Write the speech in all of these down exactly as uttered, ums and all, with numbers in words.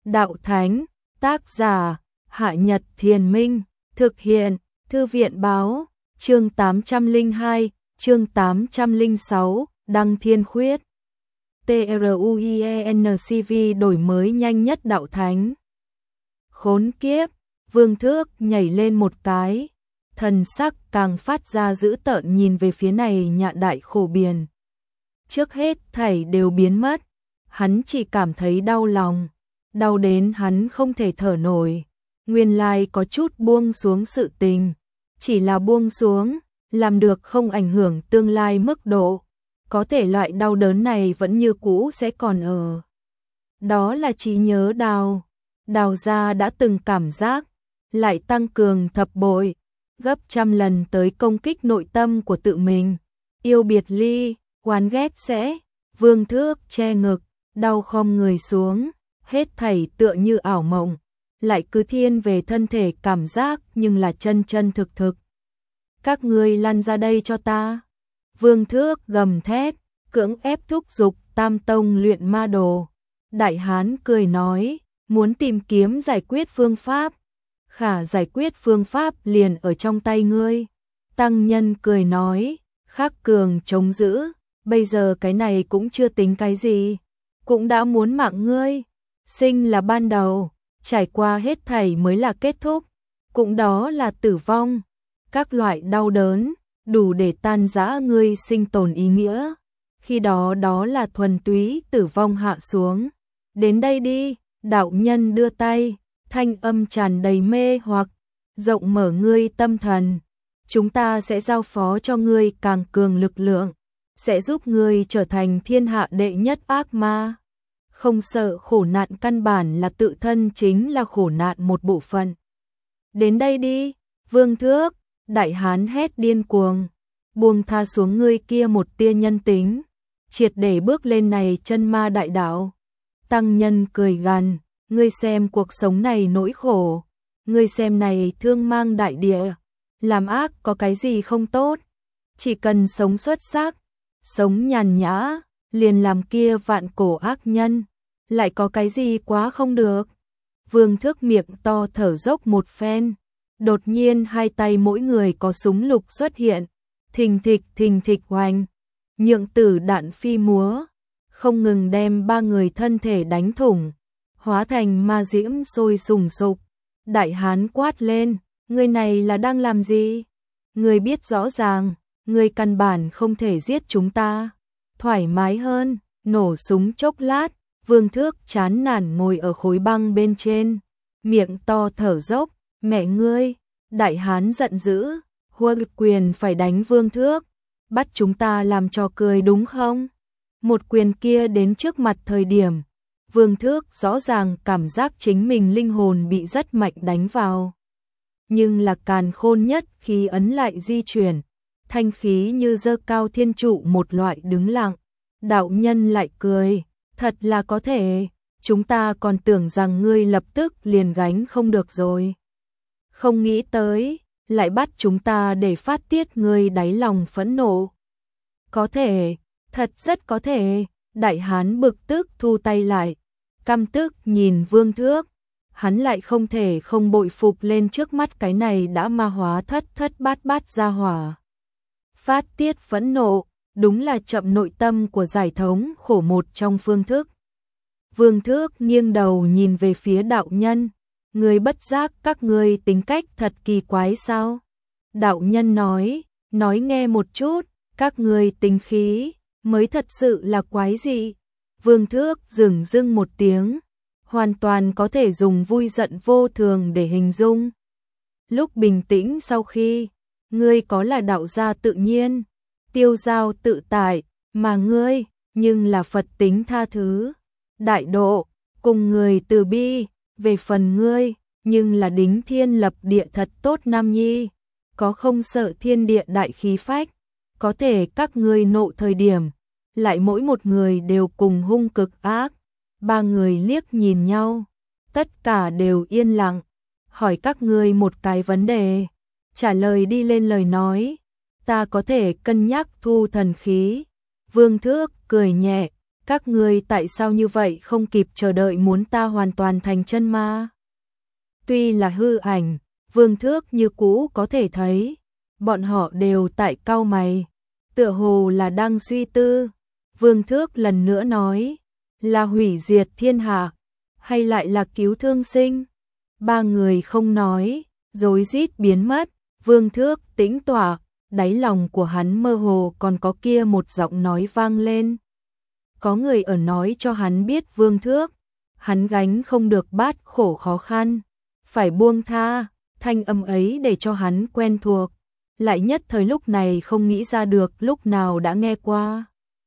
Đạo Thánh, tác giả, Hạ Nhật Thiền Minh, thực hiện, Thư viện Báo, chương tám trăm lẻ hai, chương tám trăm lẻ sáu, Đăng Thiên Khuyết. TRUIENCV đổi mới nhanh nhất Đạo Thánh. Khốn kiếp, Vương Thước nhảy lên một cái, thần sắc càng phát ra dữ tợn nhìn về phía này Nhạ Đại Khổ Biền. Trước hết thảy đều biến mất, hắn chỉ cảm thấy đau lòng, đau đến hắn không thể thở nổi. Nguyên lai có chút buông xuống sự tình, chỉ là buông xuống, làm được không ảnh hưởng tương lai mức độ. Có thể loại đau đớn này vẫn như cũ sẽ còn ở. Đó là trí nhớ Đào. Đào gia đã từng cảm giác, lại tăng cường thập bội, gấp trăm lần tới công kích nội tâm của tự mình. Yêu biệt ly, oán ghét sẽ, Vương Thước che ngực, đau khom người xuống, hết thảy tựa như ảo mộng, lại cứ thiên về thân thể cảm giác nhưng là chân chân thực thực. Các ngươi lăn ra đây cho ta. Vương Thước gầm thét, cưỡng ép thúc giục Tam Tông luyện ma đồ. Đại Hán cười nói, muốn tìm kiếm giải quyết phương pháp. Khả giải quyết phương pháp liền ở trong tay ngươi. Tăng Nhân cười nói, khắc cường chống giữ, bây giờ cái này cũng chưa tính cái gì, cũng đã muốn mạng ngươi. Sinh là ban đầu, trải qua hết thảy mới là kết thúc, cũng đó là tử vong. Các loại đau đớn, đủ để tan rã ngươi sinh tồn ý nghĩa. Khi đó đó là thuần túy tử vong hạ xuống. Đến đây đi, đạo nhân đưa tay, thanh âm tràn đầy mê hoặc, rộng mở ngươi tâm thần. Chúng ta sẽ giao phó cho ngươi càng cường lực lượng, sẽ giúp ngươi trở thành thiên hạ đệ nhất ác ma. Không sợ khổ nạn, căn bản là tự thân chính là khổ nạn một bộ phận. Đến đây đi, Vương Thước, Đại Hán hét điên cuồng, buông tha xuống ngươi kia một tia nhân tính, triệt để bước lên này chân ma đại đạo. Tăng Nhân cười gằn, ngươi xem cuộc sống này nỗi khổ, ngươi xem này thương mang đại địa, làm ác có cái gì không tốt, chỉ cần sống xuất sắc, sống nhàn nhã, liền làm kia vạn cổ ác nhân, lại có cái gì quá không được. Vương Thước miệng to thở dốc một phen, đột nhiên hai tay mỗi người có súng lục xuất hiện, thình thịch thình thịch hoành, nhượng tử đạn phi múa, không ngừng đem ba người thân thể đánh thủng, hóa thành ma diễm sôi sùng sục. Đại Hán quát lên, người này là đang làm gì? Người biết rõ ràng, người căn bản không thể giết chúng ta. Thoải mái hơn, nổ súng chốc lát, Vương Thước chán nản ngồi ở khối băng bên trên, miệng to thở dốc, mẹ ngươi. Đại Hán giận dữ, huân quyền phải đánh Vương Thước, bắt chúng ta làm trò cười đúng không? Một quyền kia đến trước mặt thời điểm, Vương Thước rõ ràng cảm giác chính mình linh hồn bị rất mạnh đánh vào. Nhưng là càn khôn nhất khí ấn lại di chuyển, thanh khí như dơ cao thiên trụ một loại đứng lặng. Đạo nhân lại cười, thật là có thể, chúng ta còn tưởng rằng ngươi lập tức liền gánh không được rồi. Không nghĩ tới, lại bắt chúng ta để phát tiết ngươi đáy lòng phẫn nộ. Có thể, thật rất có thể. Đại Hán bực tức thu tay lại, căm tức nhìn Vương Thước, hắn lại không thể không bội phục lên trước mắt cái này đã ma hóa thất thất bát bát gia hỏa. Phát tiết phẫn nộ, đúng là chậm nội tâm của giải thống khổ một trong phương thức. Vương Thước nghiêng đầu nhìn về phía đạo nhân, người bất giác các ngươi tính cách thật kỳ quái sao? Đạo nhân nói, nói nghe một chút, các ngươi tính khí mới thật sự là quái dị. Vương Thước dửng dưng một tiếng, hoàn toàn có thể dùng vui giận vô thường để hình dung. Lúc bình tĩnh sau khi, ngươi có là đạo gia tự nhiên, tiêu dao tự tại, mà ngươi, nhưng là Phật tính tha thứ, đại độ, cùng người từ bi. Về phần ngươi, nhưng là đính thiên lập địa thật tốt nam nhi, có không sợ thiên địa đại khí phách, có thể các ngươi nộ thời điểm, lại mỗi một người đều cùng hung cực ác. Ba người liếc nhìn nhau, tất cả đều yên lặng, hỏi các ngươi một cái vấn đề, trả lời đi lên lời nói, ta có thể cân nhắc thu thần khí. Vương Thước cười nhẹ, các ngươi tại sao như vậy không kịp chờ đợi muốn ta hoàn toàn thành chân ma? Tuy là hư ảnh, Vương Thước như cũ có thể thấy, bọn họ đều tại cau mày, tựa hồ là đang suy tư. Vương Thước lần nữa nói, là hủy diệt thiên hạ, hay lại là cứu thương sinh? Ba người không nói, rối rít biến mất. Vương Thước tĩnh tọa, đáy lòng của hắn mơ hồ còn có kia một giọng nói vang lên. Có người ở nói cho hắn biết Vương Thước, hắn gánh không được bát khổ khó khăn, phải buông tha. Thanh âm ấy để cho hắn quen thuộc, lại nhất thời lúc này không nghĩ ra được lúc nào đã nghe qua.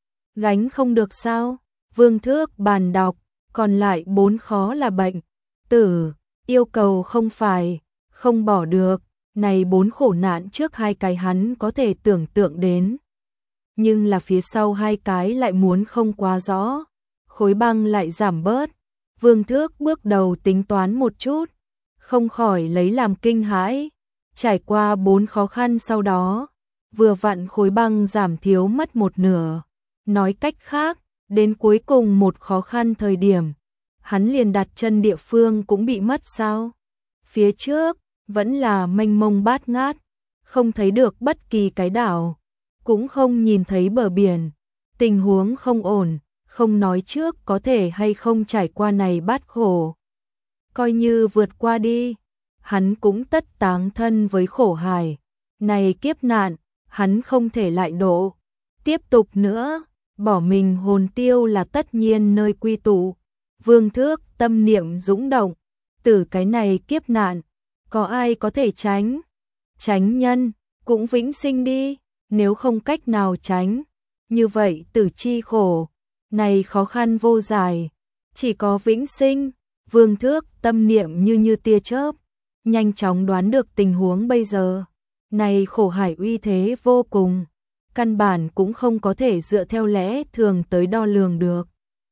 Gánh không được sao? Vương Thước bàn đọc, còn lại bốn khó là bệnh, tử, yêu cầu không phải, không bỏ được. Này bốn khổ nạn trước hai cái hắn có thể tưởng tượng đến, nhưng là phía sau hai cái lại muốn không quá rõ. Khối băng lại giảm bớt. Vương Thước bước đầu tính toán một chút, không khỏi lấy làm kinh hãi. Trải qua bốn khó khăn sau đó, vừa vặn khối băng giảm thiếu mất một nửa. Nói cách khác, đến cuối cùng một khó khăn thời điểm, hắn liền đặt chân địa phương cũng bị mất sao? Phía trước vẫn là mênh mông bát ngát, không thấy được bất kỳ cái đảo, cũng không nhìn thấy bờ biển. Tình huống không ổn, không nói trước có thể hay không trải qua này bát khổ. Coi như vượt qua đi, hắn cũng tất táng thân với khổ hải. Này kiếp nạn, hắn không thể lại độ. Tiếp tục nữa, bỏ mình hồn tiêu là tất nhiên nơi quy tụ. Vương Thước tâm niệm dũng động, từ cái này kiếp nạn, có ai có thể tránh? Tránh nhân, cũng vĩnh sinh đi, nếu không cách nào tránh. Như vậy tử chi khổ, này khó khăn vô giải, chỉ có vĩnh sinh. Vương Thước tâm niệm như như tia chớp, nhanh chóng đoán được tình huống bây giờ. Này khổ hải uy thế vô cùng, căn bản cũng không có thể dựa theo lẽ thường tới đo lường được.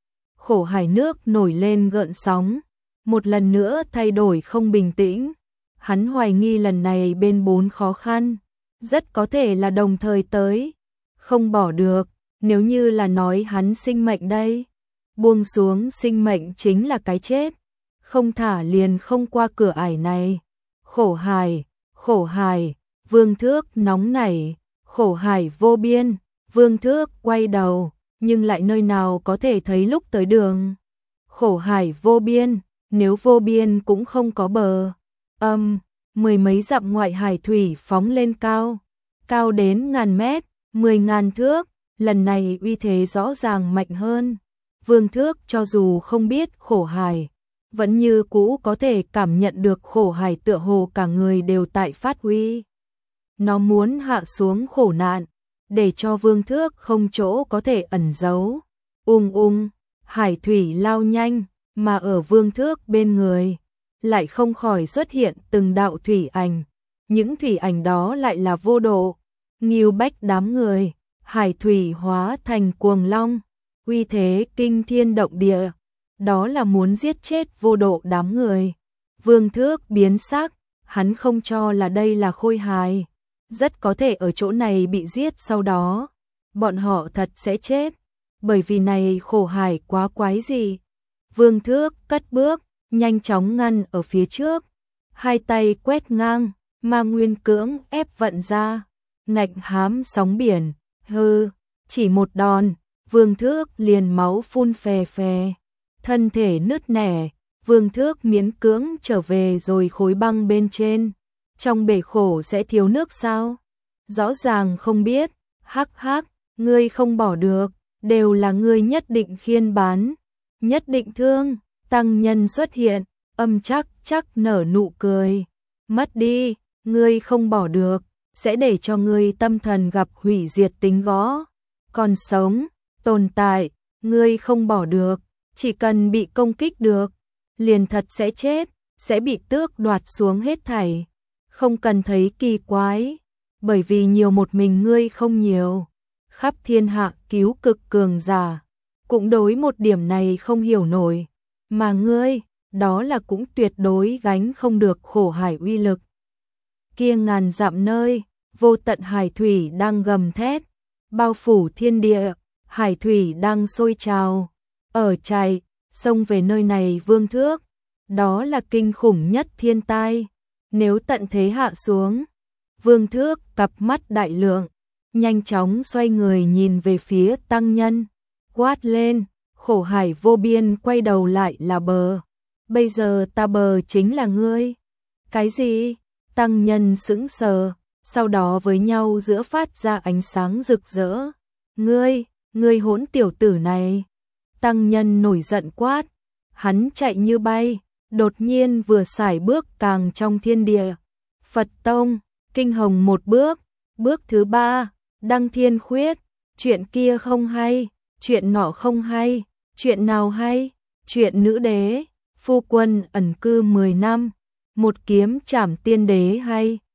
Khổ hải nước nổi lên gợn sóng, một lần nữa thay đổi không bình tĩnh. Hắn hoài nghi lần này bên bốn khó khăn, rất có thể là đồng thời tới, không bỏ được. Nếu như là nói hắn sinh mệnh đây, buông xuống sinh mệnh chính là cái chết, không thả liền không qua cửa ải này. Khổ hải, khổ hải, Vương Thước nóng nảy, khổ hải vô biên. Vương Thước quay đầu, nhưng lại nơi nào có thể thấy lúc tới đường. Khổ hải vô biên, nếu vô biên cũng không có bờ. Âm, mười mấy dặm ngoại hải thủy phóng lên cao, cao đến ngàn mét, mười ngàn thước. Lần này uy thế rõ ràng mạnh hơn. Vương Thước cho dù không biết khổ hải, vẫn như cũ có thể cảm nhận được khổ hải tựa hồ cả người đều tại phát huy. Nó muốn hạ xuống khổ nạn, để cho Vương Thước không chỗ có thể ẩn giấu. Ung ung, hải thủy lao nhanh, mà ở Vương Thước bên người, lại không khỏi xuất hiện từng đạo thủy ảnh. Những thủy ảnh đó lại là vô độ, nghiêu bách đám người. Hải thủy hóa thành cuồng long, uy thế kinh thiên động địa, đó là muốn giết chết vô độ đám người. Vương Thước biến sắc, hắn không cho là đây là khôi hài, rất có thể ở chỗ này bị giết sau đó, bọn họ thật sẽ chết, bởi vì này khổ hải quá quái gì. Vương Thước cất bước, nhanh chóng ngăn ở phía trước, hai tay quét ngang, ma nguyên cưỡng ép vận ra, ngạch hám sóng biển. Hừ, chỉ một đòn, Vương Thước liền máu phun phè phè, thân thể nứt nẻ. Vương Thước miễn cưỡng trở về rồi khối băng bên trên. Trong bể khổ sẽ thiếu nước sao? Rõ ràng không biết. Hắc hắc, ngươi không bỏ được, đều là ngươi nhất định khiên bán, nhất định thương. Tăng nhân xuất hiện, âm chắc chắc nở nụ cười. Mất đi, ngươi không bỏ được, sẽ để cho ngươi tâm thần gặp hủy diệt tính gõ. Còn sống, tồn tại, ngươi không bỏ được, chỉ cần bị công kích được, liền thật sẽ chết, sẽ bị tước đoạt xuống hết thảy. Không cần thấy kỳ quái, bởi vì nhiều một mình ngươi không nhiều. Khắp thiên hạ cứu cực cường giả, cũng đối một điểm này không hiểu nổi. Mà ngươi, đó là cũng tuyệt đối gánh không được khổ hải uy lực. Kia ngàn dặm nơi, vô tận hải thủy đang gầm thét, bao phủ thiên địa, hải thủy đang sôi trào, ở chạy, xông về nơi này vương thước, đó là kinh khủng nhất thiên tai, nếu tận thế hạ xuống. Vương thước cặp mắt đại lượng, nhanh chóng xoay người nhìn về phía tăng nhân, quát lên, khổ hải vô biên quay đầu lại là bờ, bây giờ ta bờ chính là ngươi. Cái gì? Tăng nhân sững sờ, sau đó với nhau giữa phát ra ánh sáng rực rỡ. Ngươi, ngươi hỗn tiểu tử này. Tăng nhân nổi giận quát, hắn chạy như bay, đột nhiên vừa sải bước càng trong thiên địa. Phật tông, kinh hồng một bước, bước thứ ba, đăng thiên khuyết, chuyện kia không hay, chuyện nọ không hay, chuyện nào hay, chuyện nữ đế, phu quân ẩn cư mười năm, một kiếm trảm tiên đế hay.